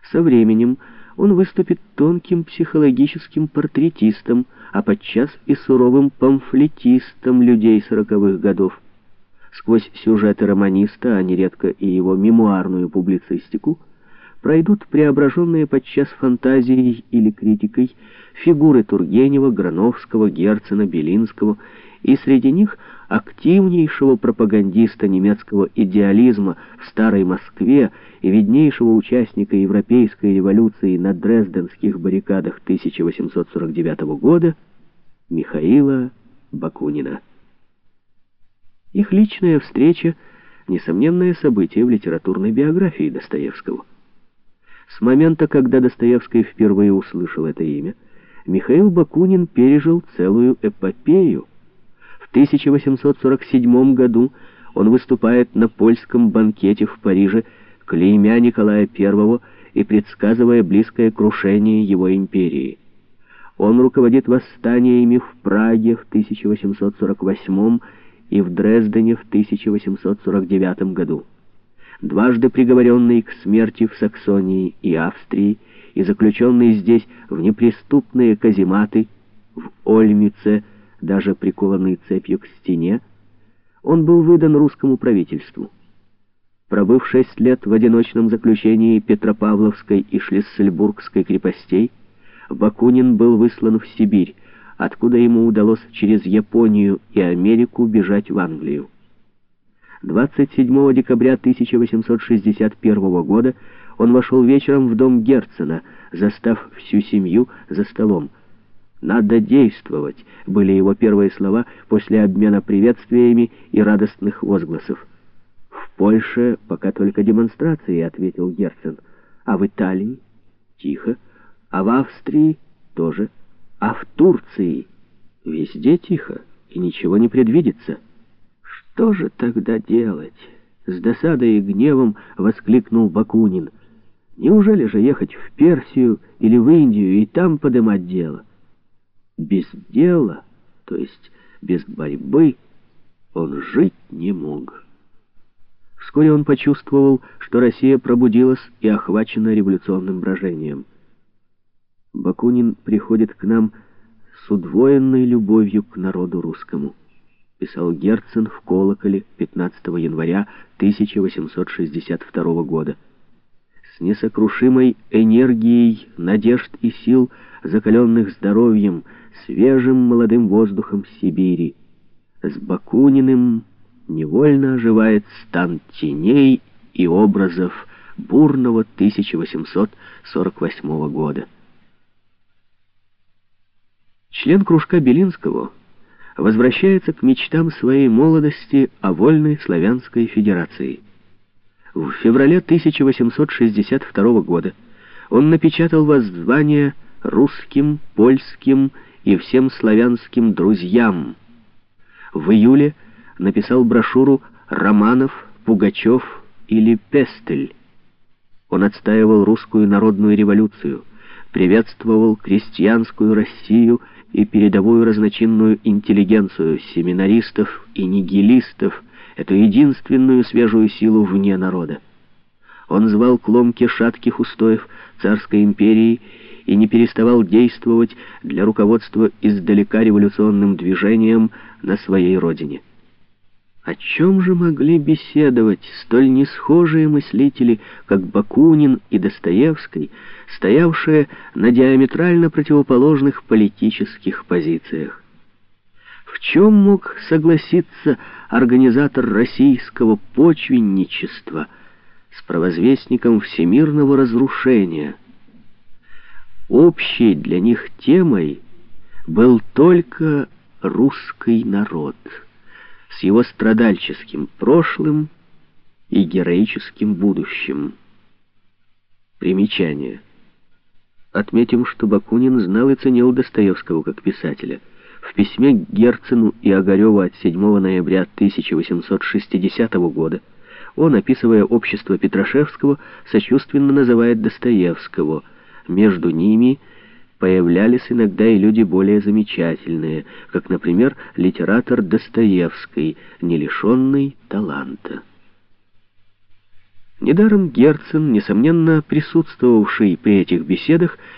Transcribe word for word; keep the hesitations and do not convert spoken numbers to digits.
Со временем он выступит тонким психологическим портретистом, а подчас и суровым памфлетистом людей сороковых годов. Сквозь сюжеты романиста, а нередко и его мемуарную публицистику, пройдут преображенные подчас фантазией или критикой фигуры Тургенева, Грановского, Герцена, Белинского, и среди них активнейшего пропагандиста немецкого идеализма в Старой Москве и виднейшего участника Европейской революции на Дрезденских баррикадах тысяча восемьсот сорок девятого года Михаила Бакунина. Их личная встреча — несомненное событие в литературной биографии Достоевского. С момента, когда Достоевский впервые услышал это имя, Михаил Бакунин пережил целую эпопею. В тысяча восемьсот сорок седьмом году он выступает на польском банкете в Париже, клеймя Николая Первого и предсказывая близкое крушение его империи. Он руководит восстаниями в Праге в тысяча восемьсот сорок восьмом и в Дрездене в тысяча восемьсот сорок девятом году. Дважды приговоренный к смерти в Саксонии и Австрии и заключенный здесь в неприступные казематы, в Ольмице, даже прикованный цепью к стене, он был выдан русскому правительству. Пробыв шесть лет в одиночном заключении Петропавловской и Шлиссельбургской крепостей, Бакунин был выслан в Сибирь, откуда ему удалось через Японию и Америку бежать в Англию. двадцать седьмого декабря тысяча восемьсот шестьдесят первого года он вошел вечером в дом Герцена, застав всю семью за столом. «Надо действовать», — были его первые слова после обмена приветствиями и радостных возгласов. «В Польше пока только демонстрации», — ответил Герцен. «А в Италии?» «Тихо. А в Австрии?» «Тоже. А в Турции?» «Везде тихо, и ничего не предвидится». «Что же тогда делать?» — с досадой и гневом воскликнул Бакунин. «Неужели же ехать в Персию или в Индию и там подымать дело?» Без дела, то есть без борьбы, он жить не мог. Вскоре он почувствовал, что Россия пробудилась и охвачена революционным брожением. «Бакунин приходит к нам с удвоенной любовью к народу русскому», писал Герцен в «Колоколе» пятнадцатого января тысяча восемьсот шестьдесят второго года. «С несокрушимой энергией надежд и сил, закаленных здоровьем, свежим молодым воздухом Сибири. С Бакуниным невольно оживает стан теней и образов бурного тысяча восемьсот сорок восьмого года». Член кружка Белинского возвращается к мечтам своей молодости о вольной славянской федерации. В феврале тысяча восемьсот шестьдесят второго года он напечатал воззвание русским, польским и всем славянским друзьям. В июле написал брошюру «Романов, Пугачев или Пестель». Он отстаивал русскую народную революцию, приветствовал крестьянскую Россию и передовую разночинную интеллигенцию, семинаристов и нигилистов, эту единственную свежую силу вне народа. Он звал к ломке шатких устоев царской империи и не переставал действовать для руководства издалека революционным движением на своей родине. О чем же могли беседовать столь несхожие мыслители, как Бакунин и Достоевский, стоявшие на диаметрально противоположных политических позициях? В чем мог согласиться организатор российского почвенничества с провозвестником всемирного разрушения? Общей для них темой был только русский народ с его страдальческим прошлым и героическим будущим. Примечание. Отметим, что Бакунин знал и ценил Достоевского как писателя. В письме к Герцену и Огареву от седьмого ноября тысяча восемьсот шестидесятого года он, описывая общество Петрашевского, сочувственно называет Достоевского. Между ними появлялись иногда и люди более замечательные, как, например, литератор Достоевский, не лишенный таланта. Недаром Герцен, несомненно присутствовавший при этих беседах,